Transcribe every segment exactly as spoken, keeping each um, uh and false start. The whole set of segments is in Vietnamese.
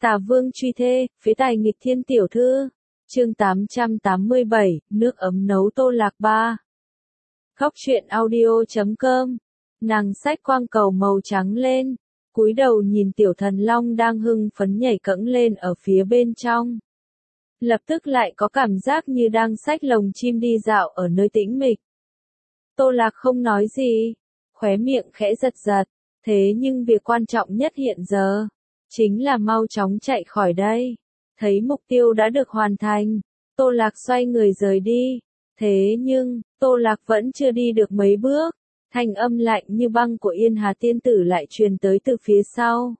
Tà Vương truy thê, phế tài nghịch thiên tiểu thư. Chương tám trăm tám mươi bảy, nước ấm nấu tô lạc ba. Khóc chuyện audio chấm com. Nàng xách quang cầu màu trắng lên, cúi đầu nhìn tiểu thần long đang hưng phấn nhảy cẫng lên ở phía bên trong. Lập tức lại có cảm giác như đang xách lồng chim đi dạo ở nơi tĩnh mịch. Tô Lạc không nói gì, khóe miệng khẽ giật giật, thế nhưng việc quan trọng nhất hiện giờ, chính là mau chóng chạy khỏi đây. Thấy mục tiêu đã được hoàn thành, Tô Lạc xoay người rời đi. Thế nhưng, Tô Lạc vẫn chưa đi được mấy bước, thanh âm lạnh như băng của Yên Hà tiên tử lại truyền tới từ phía sau.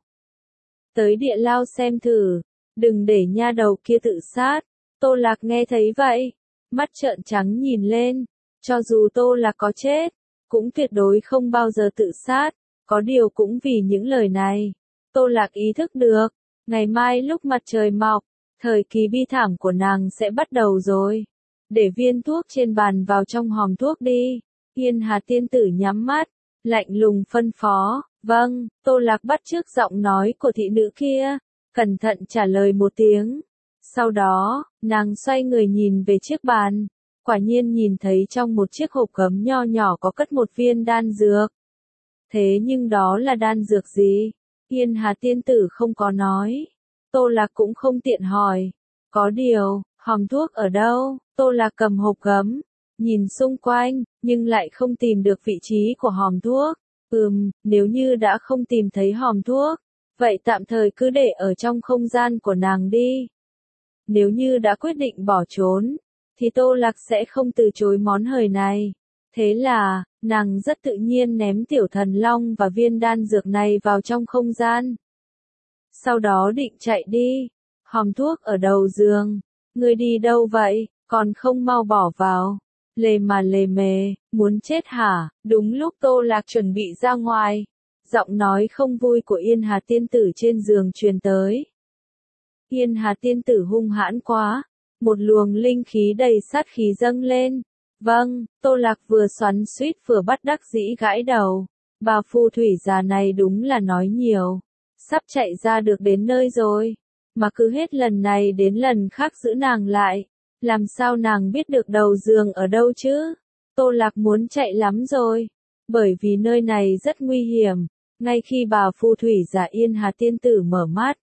Tới địa lao xem thử, đừng để nha đầu kia tự sát. Tô Lạc nghe thấy vậy, mắt trợn trắng nhìn lên, cho dù Tô Lạc có chết, cũng tuyệt đối không bao giờ tự sát. Có điều cũng vì những lời này, Tô Lạc ý thức được, ngày mai lúc mặt trời mọc, thời kỳ bi thảm của nàng sẽ bắt đầu rồi. Để viên thuốc trên bàn vào trong hòm thuốc đi. Yên Hà tiên tử nhắm mắt, lạnh lùng phân phó. Vâng. Tô Lạc bắt chước giọng nói của thị nữ kia, cẩn thận trả lời một tiếng. Sau đó, nàng xoay người nhìn về chiếc bàn, quả nhiên nhìn thấy trong một chiếc hộp gấm nho nhỏ có cất một viên đan dược. Thế nhưng đó là đan dược gì? Yên Hà tiên tử không có nói. Tô Lạc cũng không tiện hỏi. Có điều, hòm thuốc ở đâu? Tô Lạc cầm hộp gấm, nhìn xung quanh, nhưng lại không tìm được vị trí của hòm thuốc. Ừm, nếu như đã không tìm thấy hòm thuốc, vậy tạm thời cứ để ở trong không gian của nàng đi. Nếu như đã quyết định bỏ trốn, thì Tô Lạc sẽ không từ chối món hời này. Thế là, nàng rất tự nhiên ném tiểu thần long và viên đan dược này vào trong không gian. Sau đó định chạy đi. Hòm thuốc ở đầu giường. Ngươi đi đâu vậy, còn không mau bỏ vào. Lề mà lề mề, muốn chết hả? Đúng lúc Tô Lạc chuẩn bị ra ngoài, giọng nói không vui của Yên Hà tiên tử trên giường truyền tới. Yên Hà tiên tử hung hãn quá, một luồng linh khí đầy sát khí dâng lên. Vâng. Tô Lạc vừa xoắn xuýt vừa bắt đắc dĩ gãi đầu. Bà phù thủy già này đúng là nói nhiều. Sắp chạy ra được đến nơi rồi, mà cứ hết lần này đến lần khác giữ nàng lại. Làm sao nàng biết được đầu giường ở đâu chứ? Tô Lạc muốn chạy lắm rồi, bởi vì nơi này rất nguy hiểm. Ngay khi bà phù thủy giả Yên Hà tiên tử mở mắt,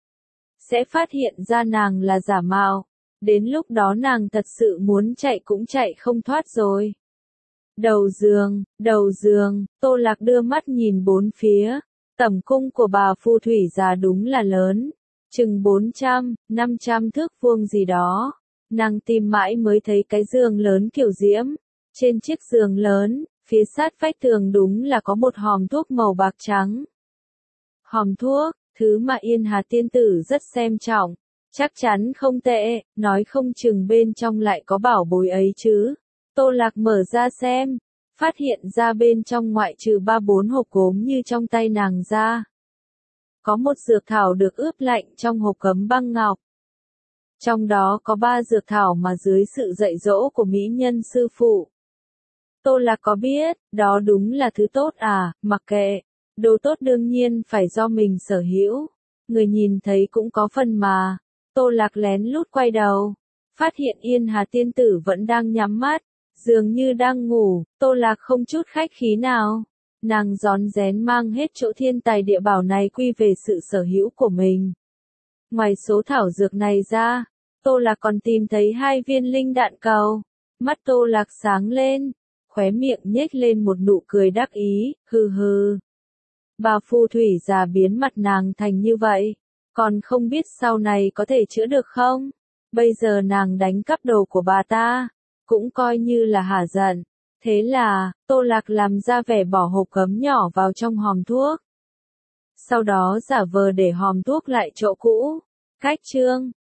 sẽ phát hiện ra nàng là giả mạo. Đến lúc đó nàng thật sự muốn chạy cũng chạy không thoát rồi. Đầu giường, đầu giường, Tô Lạc đưa mắt nhìn bốn phía. Tầm cung của bà phù thủy già đúng là lớn, chừng bốn trăm, năm trăm thước vuông gì đó. Nàng tìm mãi mới thấy cái giường lớn kiểu diễm. Trên chiếc giường lớn, phía sát vách tường đúng là có một hòm thuốc màu bạc trắng. Hòm thuốc, thứ mà Yên Hà tiên tử rất xem trọng. Chắc chắn không tệ, nói không chừng bên trong lại có bảo bối ấy chứ. Tô Lạc mở ra xem, phát hiện ra bên trong ngoại trừ ba bốn hộp gốm như trong tay nàng ra, có một dược thảo được ướp lạnh trong hộp gấm băng ngọc. Trong đó có ba dược thảo mà dưới sự dạy dỗ của mỹ nhân sư phụ. Tô Lạc có biết, đó đúng là thứ tốt à, mặc kệ, đồ tốt đương nhiên phải do mình sở hữu. Người nhìn thấy cũng có phần mà. Tô Lạc lén lút quay đầu, phát hiện Yên Hà tiên tử vẫn đang nhắm mắt, dường như đang ngủ. Tô Lạc không chút khách khí nào, nàng rón rén mang hết chỗ thiên tài địa bảo này quy về sự sở hữu của mình. Ngoài số thảo dược này ra, Tô Lạc còn tìm thấy hai viên linh đạn cầu. Mắt Tô Lạc sáng lên, khóe miệng nhếch lên một nụ cười đắc ý. Hừ hừ. Bà phù thủy già biến mặt nàng thành như vậy, còn không biết sau này có thể chữa được không? Bây giờ nàng đánh cắp đồ của bà ta, cũng coi như là hả giận. Thế là, Tô Lạc làm ra vẻ bỏ hộp gấm nhỏ vào trong hòm thuốc. Sau đó giả vờ để hòm thuốc lại chỗ cũ. Cách chương